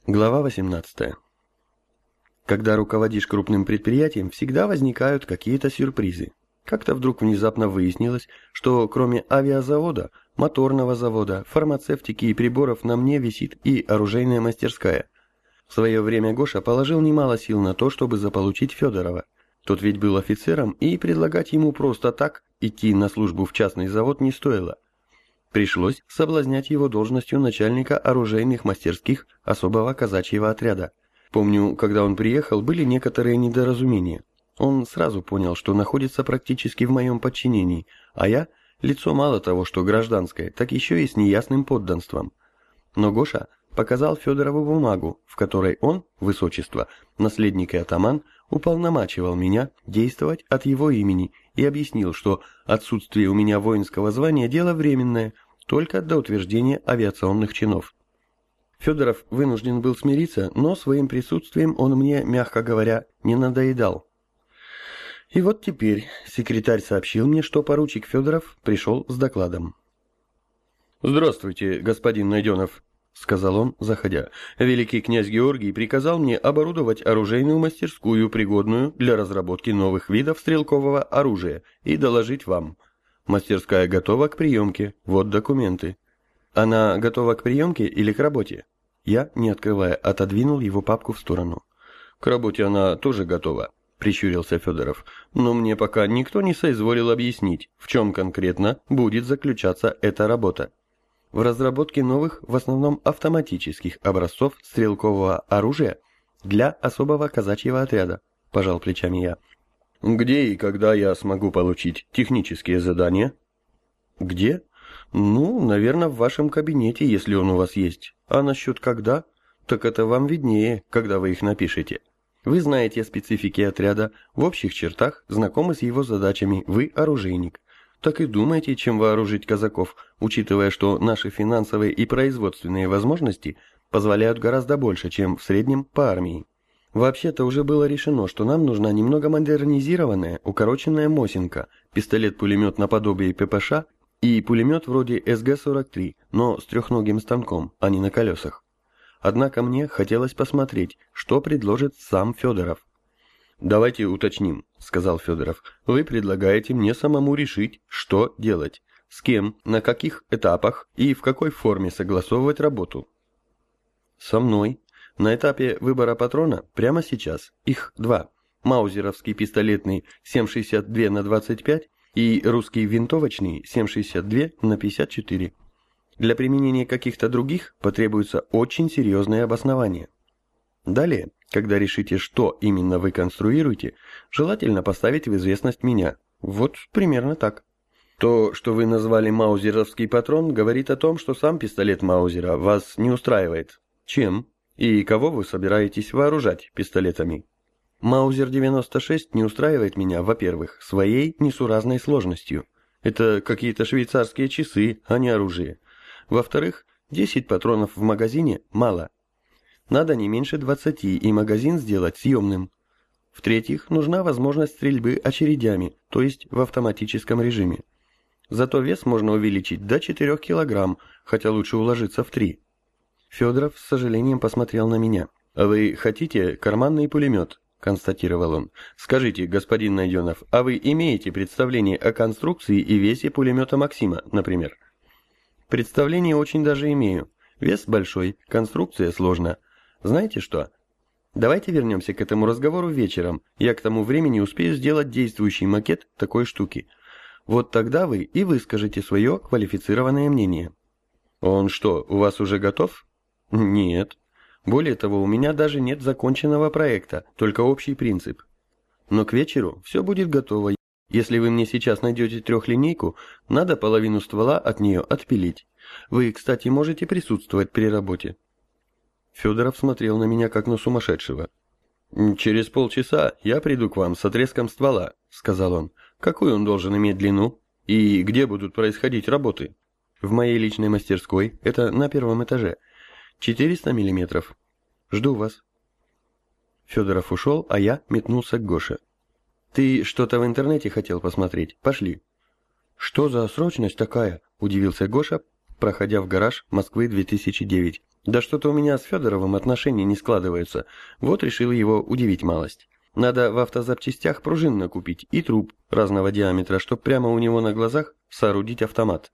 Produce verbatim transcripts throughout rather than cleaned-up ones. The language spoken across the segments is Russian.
Глава восемнадцатая. Когда руководишь крупным предприятием, всегда возникают какие-то сюрпризы. Как-то вдруг внезапно выяснилось, что кроме авиазавода, моторного завода, фармацевтики и приборов на мне висит и оружейная мастерская. В свое время Гоша положил немало сил на то, чтобы заполучить Федорова. Тот ведь был офицером, и предлагать ему просто так идти на службу в частный завод не стоило. Пришлось соблазнять его должностью начальника оружейных мастерских особого казачьего отряда. Помню, когда он приехал, были некоторые недоразумения. Он сразу понял, что находится практически в моем подчинении, а я – лицо мало того, что гражданское, так еще и с неясным подданством. Но Гоша показал Федорову бумагу, в которой он, высочество, наследник и атаман, уполномачивал меня действовать от его имени и объяснил, что отсутствие у меня воинского звания – дело временное, только до утверждения авиационных чинов. Федоров вынужден был смириться, но своим присутствием он мне, мягко говоря, не надоедал. И вот теперь секретарь сообщил мне, что поручик Федоров пришел с докладом. «Здравствуйте, господин Найденов», — сказал он, заходя. «Великий князь Георгий приказал мне оборудовать оружейную мастерскую, пригодную для разработки новых видов стрелкового оружия, и доложить вам. Мастерская готова к приемке, вот документы». «Она готова к приемке или к работе?» Я, не открывая, отодвинул его папку в сторону. «К работе она тоже готова», — прищурился Федоров. «Но мне пока никто не соизволил объяснить, в чем конкретно будет заключаться эта работа». «В разработке новых, в основном автоматических образцов стрелкового оружия для особого казачьего отряда», — пожал плечами я. «Где и когда я смогу получить технические задания?» «Где? Ну, наверное, в вашем кабинете, если он у вас есть. А насчет когда? Так это вам виднее, когда вы их напишете. Вы знаете специфики отряда, в общих чертах знакомы с его задачами, вы оружейник. Так и думайте, чем вооружить казаков, учитывая, что наши финансовые и производственные возможности позволяют гораздо больше, чем в среднем по армии. Вообще-то уже было решено, что нам нужна немного модернизированная, укороченная Мосинка, пистолет-пулемет наподобие ППШ и пулемет вроде эс гэ сорок три, но с трехногим станком, а не на колесах. Однако мне хотелось посмотреть, что предложит сам Федоров. «Давайте уточним», — сказал Федоров. «Вы предлагаете мне самому решить, что делать, с кем, на каких этапах и в какой форме согласовывать работу». «Со мной. На этапе выбора патрона прямо сейчас. Их два. Маузеровский пистолетный семь шестьдесят два на двадцать пять и русский винтовочный семь шестьдесят два на пятьдесят четыре. Для применения каких-то других потребуется очень серьезное обоснование. Далее, когда решите, что именно вы конструируете, желательно поставить в известность меня. Вот примерно так. То, что вы назвали маузеровский патрон, говорит о том, что сам пистолет Маузера вас не устраивает. Чем и кого вы собираетесь вооружать пистолетами? Маузер девяносто шесть не устраивает меня, во-первых, своей несуразной сложностью. Это какие-то швейцарские часы, а не оружие. Во-вторых, десять патронов в магазине мало. Надо не меньше двадцати, и магазин сделать съемным. В-третьих, нужна возможность стрельбы очередями, то есть в автоматическом режиме. Зато вес можно увеличить до четырёх килограмм, хотя лучше уложиться в три. Федоров с сожалением посмотрел на меня. «А вы хотите карманный пулемет?» – констатировал он. «Скажите, господин Найденов, а вы имеете представление о конструкции и весе пулемета Максима, например?» «Представление очень даже имею. Вес большой, конструкция сложная. Знаете что? Давайте вернемся к этому разговору вечером. Я к тому времени успею сделать действующий макет такой штуки. Вот тогда вы и выскажете свое квалифицированное мнение». «Он что, у вас уже готов?» «Нет. Более того, у меня даже нет законченного проекта, только общий принцип. Но к вечеру все будет готово. Если вы мне сейчас найдете трехлинейку, надо половину ствола от нее отпилить. Вы, кстати, можете присутствовать при работе». Федоров смотрел на меня как на сумасшедшего. «Через полчаса я приду к вам с отрезком ствола», — сказал он. «Какую он должен иметь длину? И где будут происходить работы?» «В моей личной мастерской, это на первом этаже. четыреста миллиметров. Жду вас». Федоров ушел, а я метнулся к Гоше. «Ты что-то в интернете хотел посмотреть? Пошли». «Что за срочность такая?» – удивился Гоша, проходя в гараж Москвы две тысячи девять. Да что-то у меня с Федоровым отношения не складываются. Вот решил его удивить малость. Надо в автозапчастях пружин накупить и труб разного диаметра, чтоб прямо у него на глазах соорудить автомат.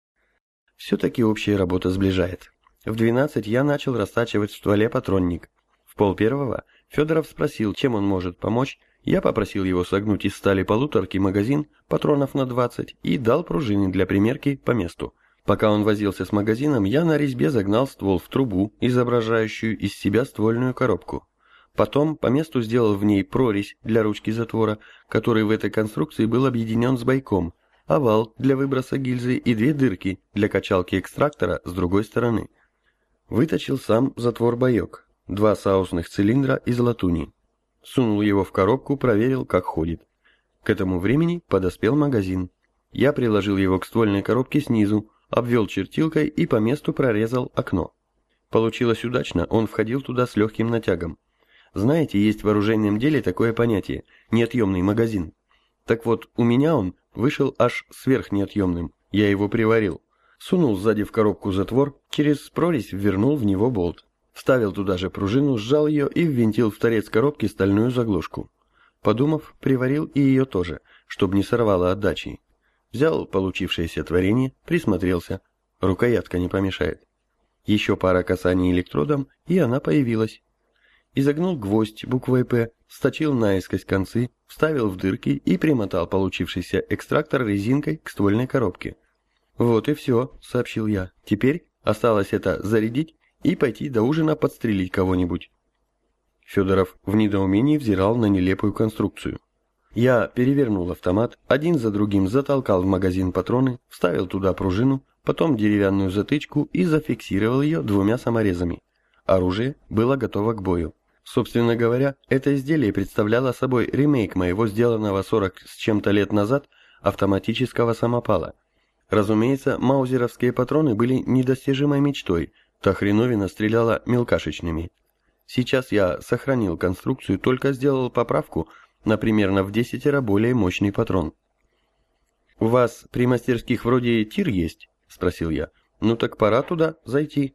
Все-таки общая работа сближает. В двенадцать я начал растачивать в стволе патронник. В полпервого Федоров спросил, чем он может помочь. Я попросил его согнуть из стали полуторки магазин, патронов на двадцать, и дал пружины для примерки по месту. Пока он возился с магазином, я на резьбе загнал ствол в трубу, изображающую из себя ствольную коробку. Потом по месту сделал в ней прорезь для ручки затвора, который в этой конструкции был объединен с бойком, овал для выброса гильзы и две дырки для качалки экстрактора с другой стороны. Выточил сам затвор-боек, два соусных цилиндра из латуни. Сунул его в коробку, проверил, как ходит. К этому времени подоспел магазин. Я приложил его к ствольной коробке снизу, обвел чертилкой и по месту прорезал окно. Получилось удачно, он входил туда с легким натягом. Знаете, есть в оружейном деле такое понятие – неотъемный магазин. Так вот, у меня он вышел аж сверхнеотъемным, я его приварил. Сунул сзади в коробку затвор, через прорезь ввернул в него болт. Вставил туда же пружину, сжал ее и ввинтил в торец коробки стальную заглушку. Подумав, приварил и ее тоже, чтобы не сорвало отдачи. Взял получившееся творение, присмотрелся. Рукоятка не помешает. Еще пара касаний электродом, и она появилась. Изогнул гвоздь буквой «П», сточил наискось концы, вставил в дырки и примотал получившийся экстрактор резинкой к ствольной коробке. «Вот и все», — сообщил я. «Теперь осталось это зарядить и пойти до ужина подстрелить кого-нибудь». Федоров в недоумении взирал на нелепую конструкцию. Я перевернул автомат, один за другим затолкал в магазин патроны, вставил туда пружину, потом деревянную затычку и зафиксировал ее двумя саморезами. Оружие было готово к бою. Собственно говоря, это изделие представляло собой ремейк моего сделанного сорок с чем-то лет назад автоматического самопала. Разумеется, маузеровские патроны были недостижимой мечтой, та хреновина стреляла мелкашечными. Сейчас я сохранил конструкцию, только сделал поправку, например, на в десятеро более мощный патрон. «У вас при мастерских вроде тир есть?» – спросил я. «Ну так пора туда зайти».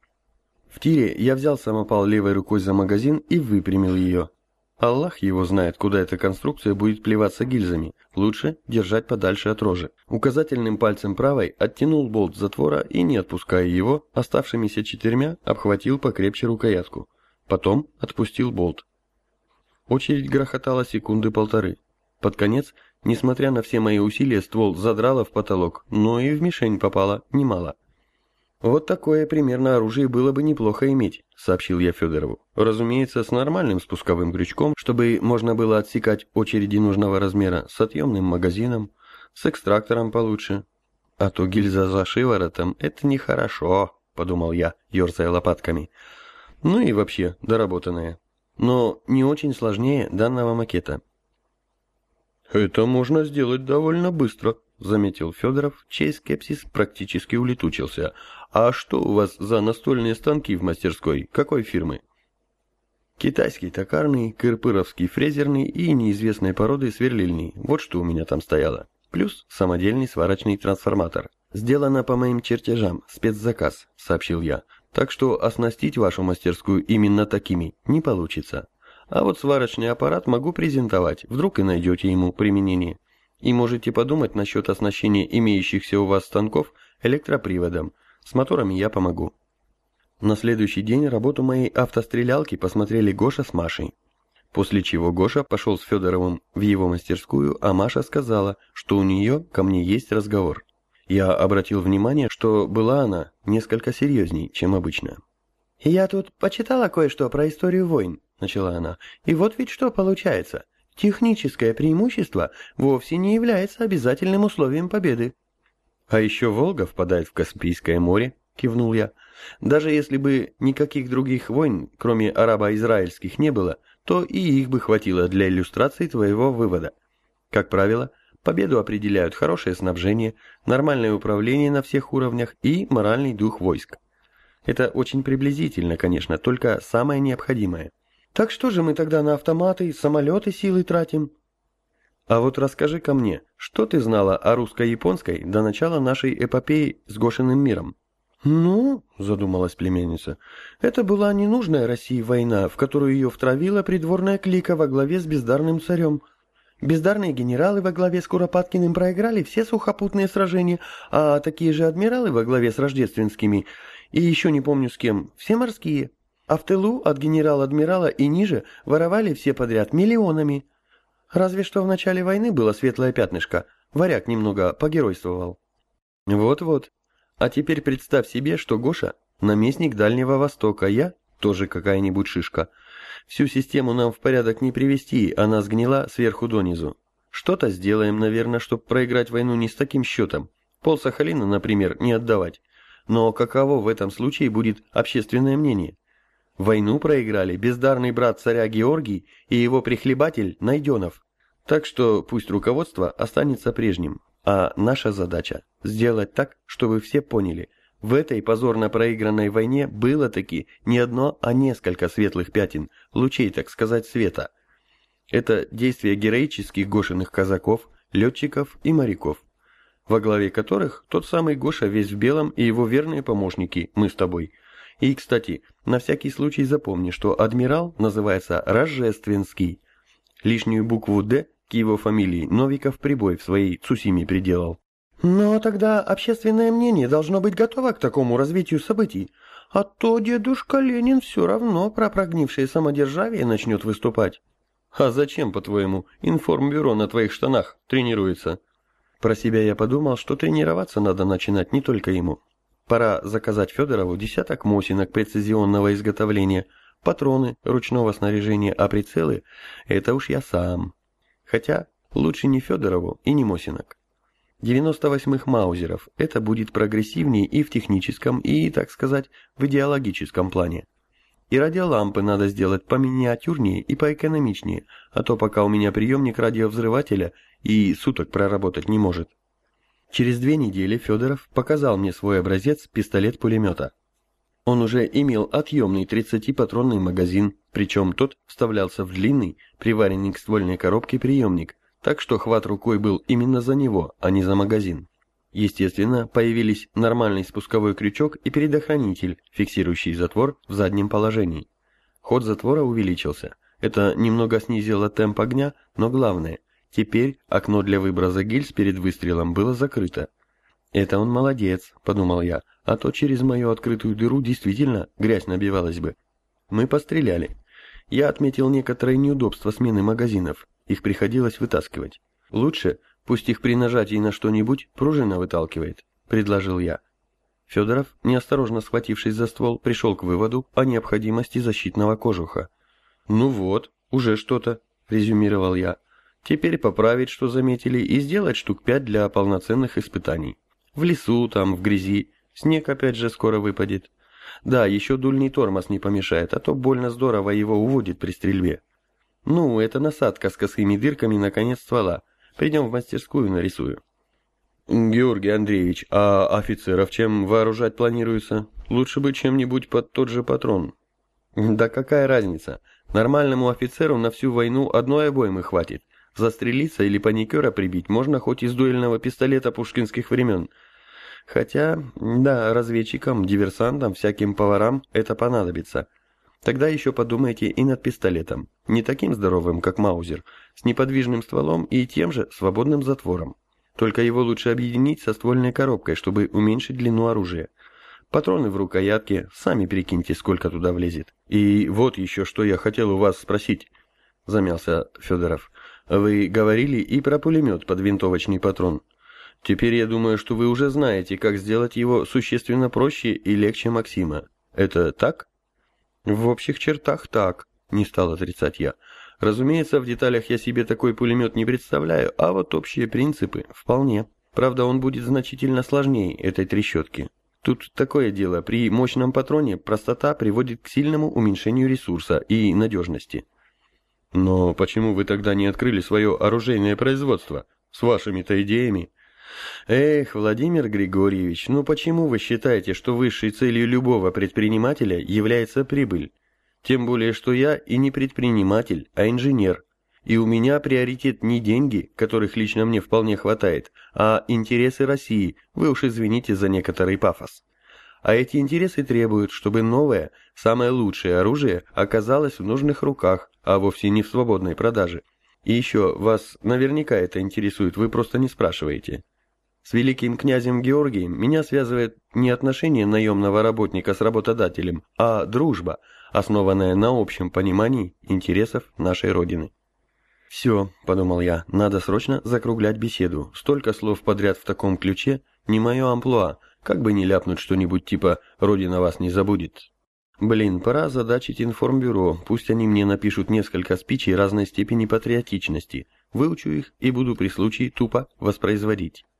В тире я взял самопал левой рукой за магазин и выпрямил ее. Аллах его знает, куда эта конструкция будет плеваться гильзами. Лучше держать подальше от рожи. Указательным пальцем правой оттянул болт затвора и, не отпуская его, оставшимися четырьмя обхватил покрепче рукоятку. Потом отпустил болт. Очередь грохотала секунды полторы. Под конец, несмотря на все мои усилия, ствол задрало в потолок, но и в мишень попало немало. «Вот такое примерно оружие было бы неплохо иметь», — сообщил я Федорову. «Разумеется, с нормальным спусковым крючком, чтобы можно было отсекать очереди нужного размера, с отъемным магазином, с экстрактором получше. А то гильза за шиворотом — это нехорошо», — подумал я, ерзая лопатками. «Ну и вообще, доработанное. Но не очень сложнее данного макета». «Это можно сделать довольно быстро», — заметил Федоров, чей скепсис практически улетучился. «А что у вас за настольные станки в мастерской? Какой фирмы?» «Китайский токарный, кырпыровский фрезерный и неизвестной породы сверлильный. Вот что у меня там стояло. Плюс самодельный сварочный трансформатор. Сделано по моим чертежам, спецзаказ», — сообщил я. «Так что оснастить вашу мастерскую именно такими не получится. А вот сварочный аппарат могу презентовать, вдруг и найдете ему применение. И можете подумать насчет оснащения имеющихся у вас станков электроприводом. С моторами я помогу». На следующий день работу моей автострелялки посмотрели Гоша с Машей. После чего Гоша пошел с Федоровым в его мастерскую, а Маша сказала, что у нее ко мне есть разговор. Я обратил внимание, что была она несколько серьезней, чем обычно. «Я тут почитала кое-что про историю войн», — начала она. «И вот ведь что получается. Техническое преимущество вовсе не является обязательным условием победы». «А еще Волга впадает в Каспийское море», — кивнул я. «Даже если бы никаких других войн, кроме арабо-израильских, не было, то и их бы хватило для иллюстрации твоего вывода. Как правило, победу определяют хорошее снабжение, нормальное управление на всех уровнях и моральный дух войск. Это очень приблизительно, конечно, только самое необходимое. Так что же мы тогда на автоматы, самолеты силы тратим?» «А вот расскажи-ка мне, что ты знала о русско-японской до начала нашей эпопеи с Гошиным миром?» «Ну, — задумалась племянница, — это была ненужная России война, в которую ее втравила придворная клика во главе с бездарным царем. Бездарные генералы во главе с Куропаткиным проиграли все сухопутные сражения, а такие же адмиралы во главе с Рождественскими, и еще не помню с кем, все морские. А в тылу от генерал-адмирала и ниже воровали все подряд миллионами. Разве что в начале войны было светлое пятнышко, варяг немного погеройствовал». «Вот-вот. А теперь представь себе, что Гоша – наместник Дальнего Востока, я – тоже какая-нибудь шишка. Всю систему нам в порядок не привести, она сгнила сверху донизу. Что-то сделаем, наверное, чтобы проиграть войну не с таким счетом. Пол Сахалина, например, не отдавать. Но каково в этом случае будет общественное мнение? Войну проиграли бездарный брат царя Георгий и его прихлебатель Найденов. Так что пусть руководство останется прежним. А наша задача – сделать так, чтобы все поняли, в этой позорно проигранной войне было таки не одно, а несколько светлых пятен, лучей, так сказать, света. Это действия героических Гошиных казаков, летчиков и моряков, во главе которых тот самый Гоша весь в белом и его верные помощники, мы с тобой. И, кстати, на всякий случай запомни, что адмирал называется Рождественский. Лишнюю букву «Д» к его фамилии Новиков прибой в своей Цусиме приделал. «Но тогда общественное мнение должно быть готово к такому развитию событий, а то дедушка Ленин все равно про прогнившее самодержавие начнет выступать». «А зачем, по-твоему, информбюро на твоих штанах тренируется?» Про себя я подумал, что тренироваться надо начинать не только ему. Пора заказать Федорову десяток мосинок прецизионного изготовления, патроны ручного снаряжения, а прицелы – это уж я сам. Хотя лучше не Федорову и не мосинок. девяносто восьмых маузеров – это будет прогрессивнее и в техническом, и, так сказать, в идеологическом плане. И радиолампы надо сделать поминиатюрнее и поэкономичнее, а то пока у меня приемник радиовзрывателя и суток проработать не может. Через две недели Федоров показал мне свой образец пистолет-пулемета. Он уже имел отъемный тридцатипатронный магазин, причем тот вставлялся в длинный, приваренный к ствольной коробке приемник, так что хват рукой был именно за него, а не за магазин. Естественно, появились нормальный спусковой крючок и предохранитель, фиксирующий затвор в заднем положении. Ход затвора увеличился. Это немного снизило темп огня, но главное, теперь окно для выброса гильз перед выстрелом было закрыто. «Это он молодец», — подумал я, а то через мою открытую дыру действительно грязь набивалась бы. Мы постреляли. Я отметил некоторые неудобства смены магазинов, их приходилось вытаскивать. Лучше, пусть их при нажатии на что-нибудь пружина выталкивает, предложил я. Федоров, неосторожно схватившись за ствол, пришел к выводу о необходимости защитного кожуха. «Ну вот, уже что-то», — резюмировал я. «Теперь поправить, что заметили, и сделать штук пять для полноценных испытаний. В лесу, там, в грязи, снег опять же скоро выпадет. Да, еще дульный тормоз не помешает, а то больно здорово его уводит при стрельбе. Ну, это насадка с косыми дырками на конец ствола. Придем в мастерскую, нарисую». «Георгий Андреевич, а офицеров чем вооружать планируется? Лучше бы чем-нибудь под тот же патрон». «Да какая разница? Нормальному офицеру на всю войну одной обоймы хватит. Застрелиться или паникера прибить можно хоть из дуэльного пистолета пушкинских времен. Хотя, да, разведчикам, диверсантам, всяким поварам это понадобится. Тогда еще подумайте и над пистолетом. Не таким здоровым, как Маузер, с неподвижным стволом и тем же свободным затвором. Только его лучше объединить со ствольной коробкой, чтобы уменьшить длину оружия. Патроны в рукоятке, сами прикиньте, сколько туда влезет. И вот еще что я хотел у вас спросить», — замялся Федоров. «Вы говорили и про пулемет под винтовочный патрон. Теперь я думаю, что вы уже знаете, как сделать его существенно проще и легче Максима. Это так?» «В общих чертах так», — не стал отрицать я. «Разумеется, в деталях я себе такой пулемет не представляю, а вот общие принципы вполне. Правда, он будет значительно сложнее этой трещотки. Тут такое дело, при мощном патроне простота приводит к сильному уменьшению ресурса и надежности». «Но почему вы тогда не открыли свое оружейное производство? С вашими-то идеями?» «Эх, Владимир Григорьевич, ну почему вы считаете, что высшей целью любого предпринимателя является прибыль? Тем более, что я и не предприниматель, а инженер. И у меня приоритет не деньги, которых лично мне вполне хватает, а интересы России, вы уж извините за некоторый пафос. А эти интересы требуют, чтобы новое, самое лучшее оружие оказалось в нужных руках, а вовсе не в свободной продаже. И еще, вас наверняка это интересует, вы просто не спрашиваете. С великим князем Георгием меня связывает не отношение наемного работника с работодателем, а дружба, основанная на общем понимании интересов нашей Родины. «Все», — подумал я, — «надо срочно закруглять беседу. Столько слов подряд в таком ключе — не мое амплуа, как бы не ляпнуть что-нибудь типа «Родина вас не забудет». Блин, пора озадачить информбюро, пусть они мне напишут несколько спичей разной степени патриотичности, выучу их и буду при случае тупо воспроизводить.